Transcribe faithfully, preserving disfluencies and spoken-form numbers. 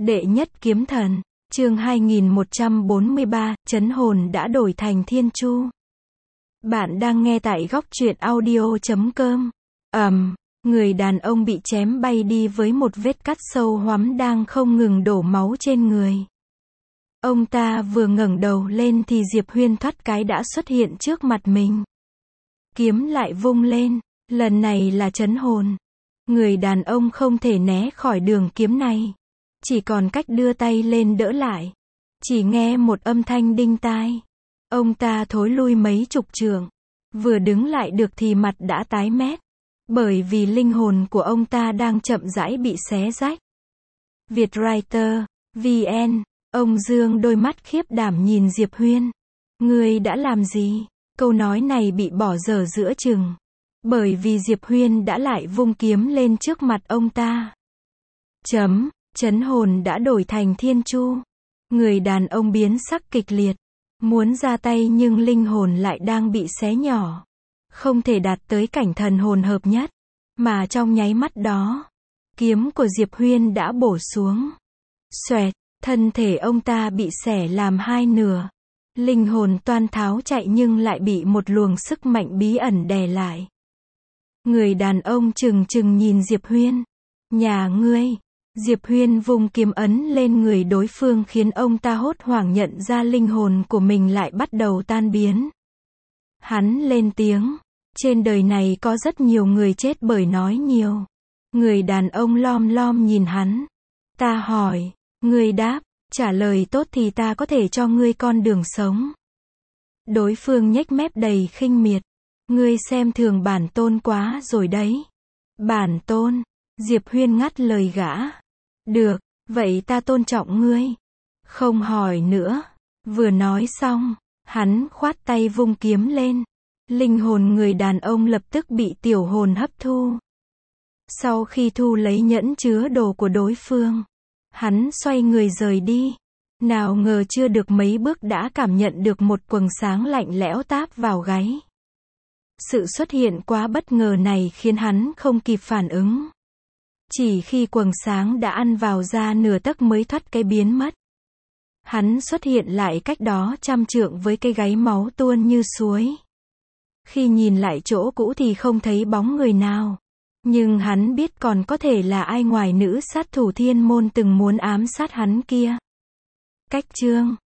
Đệ nhất kiếm thần, chương hai nghìn một trăm bốn mươi ba, trấn hồn đã đổi thành thiên chu. Bạn đang nghe tại góc truyện audio chấm com. Ầm, um, người đàn ông bị chém bay đi với một vết cắt sâu hoắm đang không ngừng đổ máu trên người. Ông ta vừa ngẩng đầu lên thì Diệp Huyên thoắt cái đã xuất hiện trước mặt mình. Kiếm lại vung lên, lần này là trấn hồn. Người đàn ông không thể né khỏi đường kiếm này. Chỉ còn cách đưa tay lên đỡ lại. Chỉ nghe một âm thanh đinh tai. Ông ta thối lui mấy chục trượng. Vừa đứng lại được thì mặt đã tái mét. Bởi vì linh hồn của ông ta đang chậm rãi bị xé rách. Vietwriter, vê en, ông Dương đôi mắt khiếp đảm nhìn Diệp Huyên. Ngươi đã làm gì? Câu nói này bị bỏ dở giữa chừng. Bởi vì Diệp Huyên đã lại vung kiếm lên trước mặt ông ta. Chấm. Trấn hồn đã đổi thành thiên chu. Người đàn ông biến sắc kịch liệt. Muốn ra tay nhưng linh hồn lại đang bị xé nhỏ. Không thể đạt tới cảnh thần hồn hợp nhất. Mà trong nháy mắt đó, kiếm của Diệp Huyên đã bổ xuống. Xoẹt, thân thể ông ta bị xẻ làm hai nửa. Linh hồn toan tháo chạy nhưng lại bị một luồng sức mạnh bí ẩn đè lại. Người đàn ông trừng trừng nhìn Diệp Huyên. Nhà ngươi. Diệp Huyên vùng kiếm ấn lên người đối phương khiến ông ta hốt hoảng nhận ra linh hồn của mình lại bắt đầu tan biến. Hắn lên tiếng. Trên đời này có rất nhiều người chết bởi nói nhiều. Người đàn ông lom lom nhìn hắn. Ta hỏi. Ngươi đáp. Trả lời tốt thì ta có thể cho ngươi con đường sống. Đối phương nhếch mép đầy khinh miệt. Ngươi xem thường bản tôn quá rồi đấy. Bản tôn. Diệp Huyên ngắt lời gã. Được, vậy ta tôn trọng ngươi. Không hỏi nữa. Vừa nói xong, hắn khoát tay vung kiếm lên. Linh hồn người đàn ông lập tức bị tiểu hồn hấp thu. Sau khi thu lấy nhẫn chứa đồ của đối phương, hắn xoay người rời đi. Nào ngờ chưa được mấy bước đã cảm nhận được một quầng sáng lạnh lẽo táp vào gáy. Sự xuất hiện quá bất ngờ này khiến hắn không kịp phản ứng. Chỉ khi quầng sáng đã ăn vào da nửa tấc mới thoát cái biến mất. Hắn xuất hiện lại cách đó trăm trượng với cái gáy máu tuôn như suối. Khi nhìn lại chỗ cũ thì không thấy bóng người nào. Nhưng hắn biết còn có thể là ai ngoài nữ sát thủ thiên môn từng muốn ám sát hắn kia. Cách chương